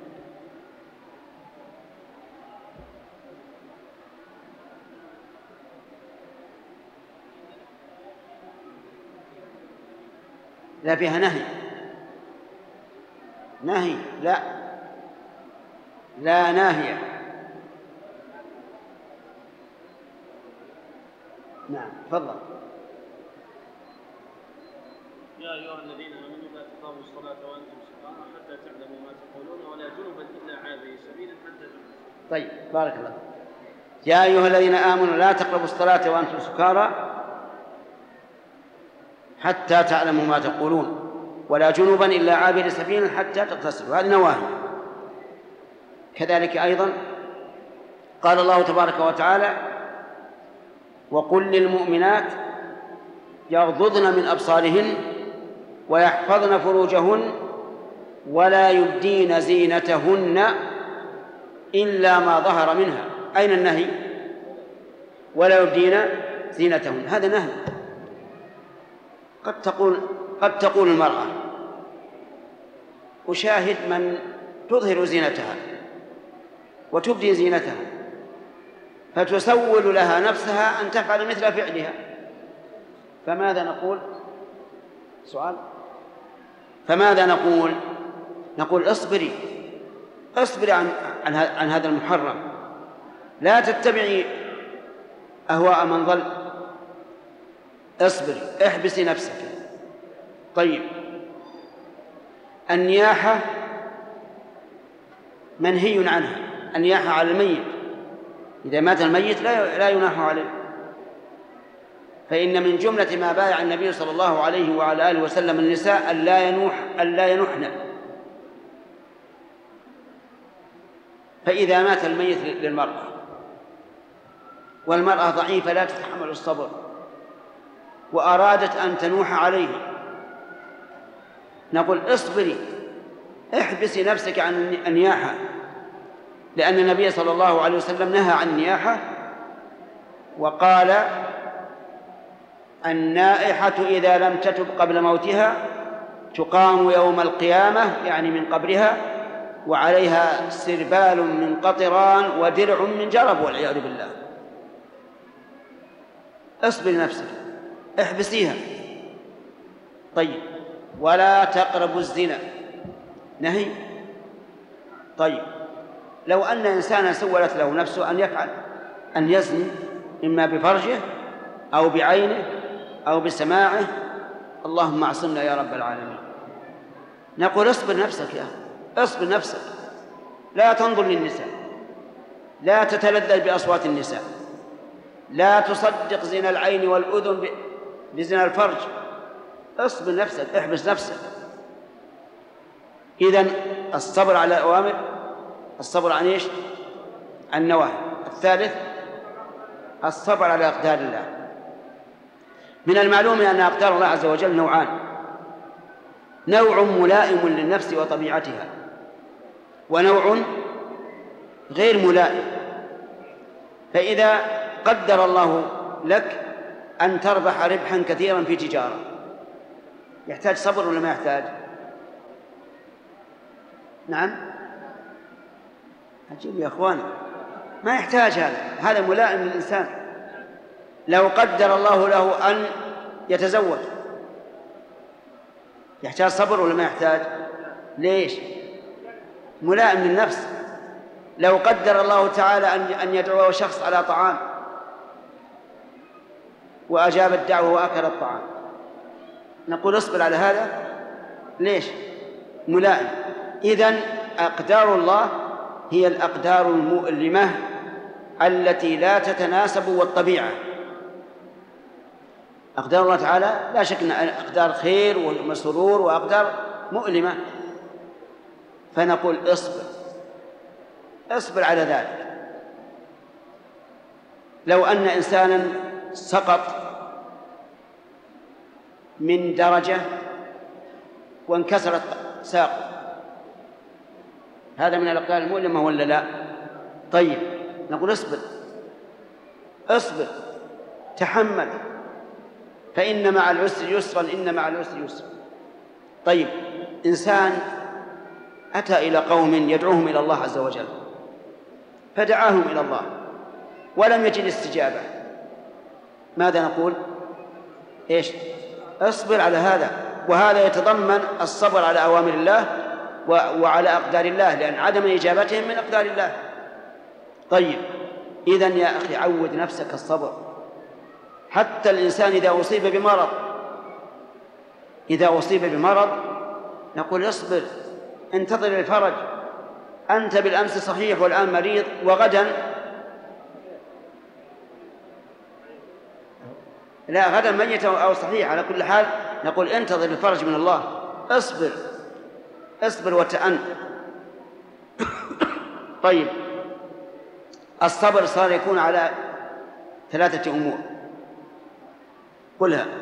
لا فيها نهي، نهي لا لا ناهية. نعم تفضل. يا أيها الذين آمنوا لا تقربوا الصلاة وأنتم سكارى حتى تعلموا ما تقولون ولا جنبا إلا عابري سبيل حتى تغتسلوا. طيب بارك الله. يا أيها الذين آمنوا لا تقربوا الصلاة وأنتم سكارى حتى تعلموا ما تقولون ولا جنبا إلا عابري سبيل حتى تغتسلوا. هذه نواهي. كذلك أيضا قال الله تبارك وتعالى: وقل للمؤمنات يغضضن من أبصارهن ويحفظن فروجهن ولا يبدين زينتهن إلا ما ظهر منها. أين النهي؟ ولا يبدين زينتهن، هذا نهي. قد تقول قد تقول المرأة: أشاهد من تظهر زينتها وتبدي زينتها، فتسول لها نفسها أن تفعل مثل فعلها، فماذا نقول؟ سؤال. فماذا نقول؟ نقول: اصبري اصبري عن, عن, عن هذا المحرم، لا تتبعي أهواء من ضل، اصبري، احبسي نفسك. طيب، النياحة منهي عنها، النياحة على الميت، إذا مات الميت لا لا يناح عليه، فإن من جملة ما بايع النبي صلى الله عليه وعلى آله وسلم النساء ألا ينوح ألا ينحن. فإذا مات الميت للمرأة والمرأة ضعيفة لا تتحمل الصبر وأرادت أن تنوح عليه، نقول: اصبري، احبسي نفسك عن النياحة، لأن النبي صلى الله عليه وسلم نهى عن النياحة وقال: النائحة إذا لم تتب قبل موتها تقام يوم القيامة، يعني من قبرها، وعليها سربال من قطران ودرع من جرب، والعياذ بالله. اصبر نفسك، احبسيها. طيب، ولا تقربوا الزنا، نهي. طيب، لو أن إنسانا سولت له نفسه أن يفعل أن يزني، إما بفرجه أو بعينه أو بسماعه، اللهم اعصمنا يا رب العالمين، نقول: اصبر نفسك يا أخي، اصبر نفسك، لا تنظر للنساء، لا تتلذذ بأصوات النساء، لا تصدق زنا العين والأذن بزنا الفرج، اصبر نفسك، احبس نفسك. إذن الصبر على الأوامر، الصبر عن إيش؟ عن النواهي. الثالث الصبر على أقدار الله. من المعلوم أن أقدار الله عز وجل نوعان: نوع ملائم للنفس وطبيعتها، ونوع غير ملائم. فإذا قدر الله لك أن تربح ربحا كثيرا في تجارة، يحتاج صبر ولا ما يحتاج؟ نعم، عجيب يا أخوان، ما يحتاج هذا، هذا ملائم للإنسان. لو قدر الله له أن يتزوج، يحتاج صبر ولا ما يحتاج؟ ليش؟ ملائم للنفس. لو قدر الله تعالى أن يدعو شخص على طعام وأجاب الدعوة وأكل الطعام، نقول: اصبر على هذا. ليش؟ ملائم. إذن أقدار الله هي الأقدار المؤلمة التي لا تتناسب والطبيعة. أقدار الله تعالى لا شك أن أقدار خير ومسرور وأقدار مؤلمة، فنقول: اصبر اصبر على ذلك، لو أن إنسانا سقط من درجة وانكسرت ساقه، هذا من الأقدار المؤلمة ولا لا؟ طيب نقول اصبر اصبر تحمل، فإن مع العسر يسرا، إن مع العسر يسرا. طيب إنسان أتى إلى قوم يدعوهم إلى الله عز وجل فدعاهم إلى الله ولم يجد استجابة، ماذا نقول؟ إيش؟ اصبر على هذا، وهذا يتضمن الصبر على أوامر الله وعلى أقدار الله، لأن عدم إجابتهم من أقدار الله. طيب إذن يا أخي عود نفسك الصبر، حتى الإنسان إذا أصيب بمرض إذا أصيب بمرض نقول اصبر انتظر الفرج، أنت بالأمس صحيح والآن مريض وغدا لا غدا ميت أو صحيح، على كل حال نقول انتظر الفرج من الله، اصبر اصبر وتأن. طيب الصبر صار يكون على ثلاثة أمور، قلها.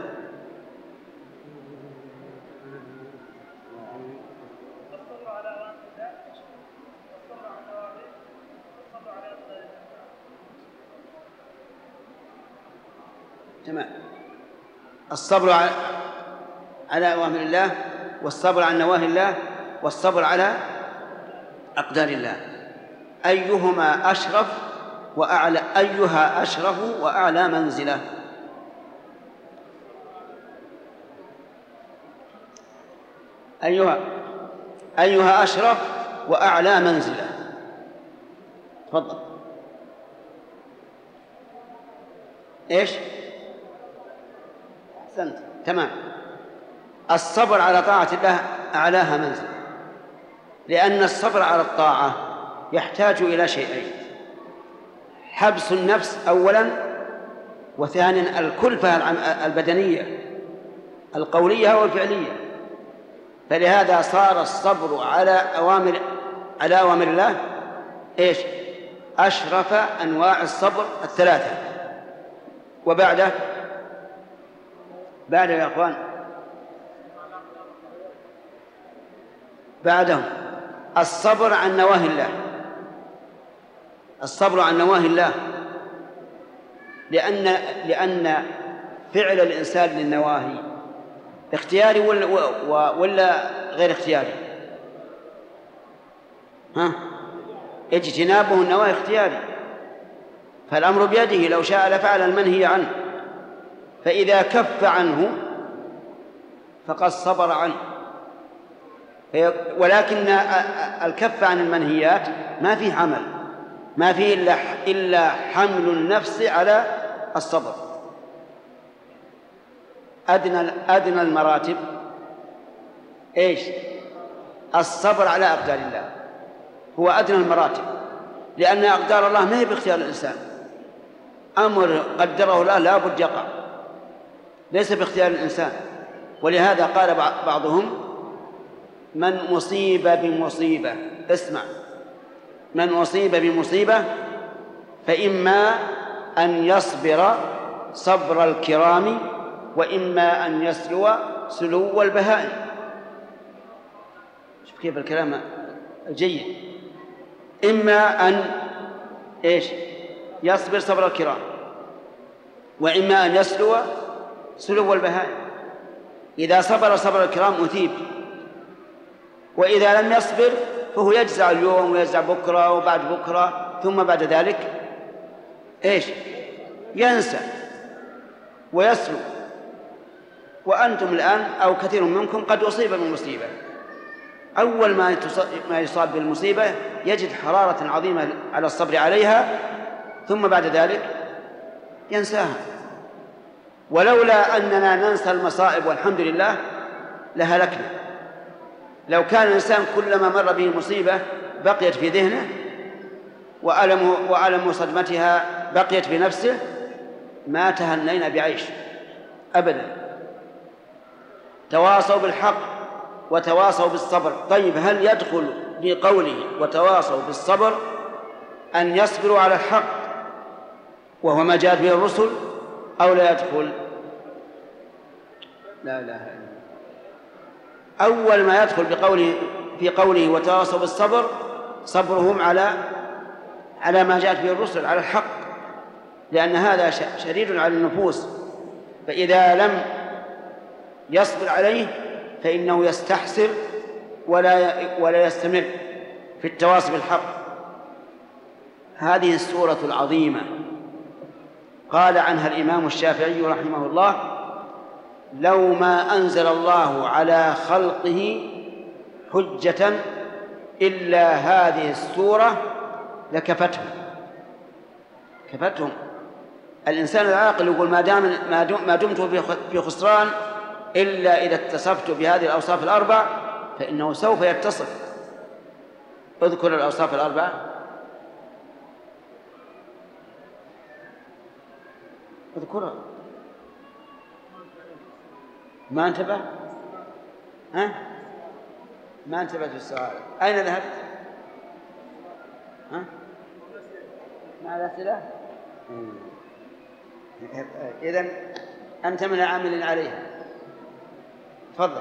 تمام. الصبر على أوامر الله، والصبر عن نواهي الله، والصبر على أقدار الله. أيهما أشرف وأعلى أيها أشرف وأعلى منزلة؟ أيها أيها أشرف وأعلى منزلة؟ تفضل. إيش؟ أحسنت، تمام. الصبر على طاعة الله أعلاها منزلة، لأن الصبر على الطاعة يحتاج إلى شيئين: حبس النفس أولا، وثانيا الكلفة البدنية القولية والفعلية. فلهذا صار الصبر على أوامر على أوامر الله إيش؟ أشرف أنواع الصبر الثلاثة. وبعده بعده يا أخوان بعدهم الصبر عن نواهي الله. الصبر عن نواهي الله لأن لأن فعل الإنسان للنواهي اختياري ولا, ولا غير اختياري؟ ها؟ اجتنابه النواهي اختياري، فالأمر بيده، لو شاء لفعل المنهي عنه، فإذا كف عنه فقد صبر عنه. ولكن الكف عن المنهيات ما فيه عمل، ما فيه إلا, إلا حمل النفس على الصبر. أدنى, أدنى المراتب إيش؟ الصبر على أقدار الله، هو أدنى المراتب، لأن أقدار الله ما هي باختيار الإنسان، أمر قدره الله لا بد يقع، ليس باختيار الإنسان. ولهذا قال بعضهم: من أصيب بمصيبة، اسمع، من أصيب بمصيبة فإما أن يصبر صبر الكرام، وإما أن يسلو سلو البهائم. شوف كيف الكلام الجيد. إما أن إيش؟ يصبر صبر الكرام، وإما أن يسلو سلو البهائم. إذا صبر صبر الكرام أثيب، وإذا لم يصبر فهو يجزع اليوم ويجزع بكرة وبعد بكرة، ثم بعد ذلك إيش؟ ينسى ويسلو. وأنتم الآن أو كثير منكم قد أصيب بالمصيبة، أول ما يصاب بالمصيبة يجد حرارة عظيمة على الصبر عليها، ثم بعد ذلك ينساها. ولولا أننا ننسى المصائب والحمد لله لهلكنا. لو كان الإنسان كلما مر به مصيبة بقيت في ذهنه وألم, وألم صدمتها بقيت في نفسه ما تهنينا بعيش أبدا. تواصوا بالحق وتواصوا بالصبر. طيب هل يدخل في قوله وتواصوا بالصبر أن يصبروا على الحق وهو ما جاءت به الرسل أو لا يدخل؟ لا إله إلا الله. أول ما يدخل بقوله في قوله وتواصوا بالصبر صبرهم على على ما جاءت به الرسل، على الحق، لأن هذا شديد على النفوس، فإذا لم يصبر عليه فإنه يستحسر ولا ولا يستمر في التواصي بالحق. هذه السورة العظيمة قال عنها الإمام الشافعي رحمه الله: لو ما أنزل الله على خلقه حجة إلا هذه السورة لكفتهم. كفتهم. الإنسان العاقل يقول ما دام ما دمت في خسران إلا إذا اتصفت بهذه الأوصاف الأربع فإنه سوف يتصف. اذكر الأوصاف الأربع. اذكرها. ما انتبه؟ ها؟ ما انتبهت في السؤال. أين ذهبت؟ ها؟ مع الأسئلة؟ إذن أنت من العاملين عليها. تفضل.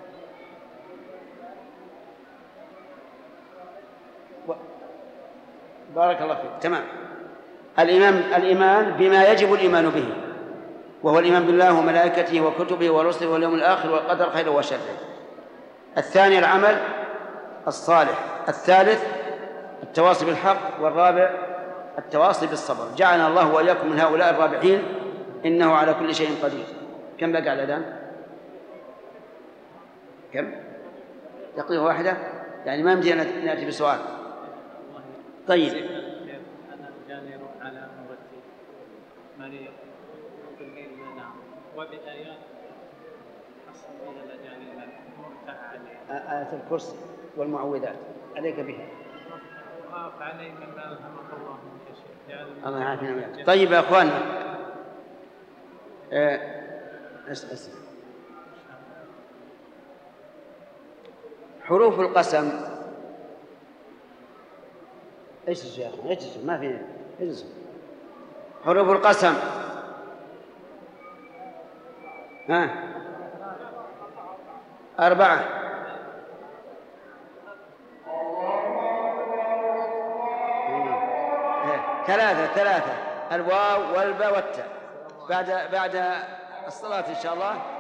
بارك الله فيك. تمام. الإيمان الإيمان بما يجب الإيمان به، وهو الإيمان بالله وملائكته وكتبه ورسله واليوم الآخر والقدر خيره وشره. الثاني العمل الصالح. الثالث التواصي بالحق. والرابع التواصي بالصبر. جعلنا الله وإياكم من هؤلاء الرابحين، إنه على كل شيء قدير. كم بقى على الأذان؟ كم؟ دقيقة واحدة، يعني ما يمدي أن نأتي بسؤال. طيب. أنا جاني روح على مرتي ماني تلقين نعم وبآيات حصل إلى الأجاني مرتاح عليه. آية الكرسي والمعوذات عليك بها. وقاف علي من ألهمك الله من شيء. الله يعافينا. طيب يا أخوان، أه أسأل حروف القسم ايش يا اخي؟ ايش ما في ايش حروف القسم؟ ها أربعة. ثلاثة ثلاثة الواو والباء والتاء. بعد بعد الصلاة إن شاء الله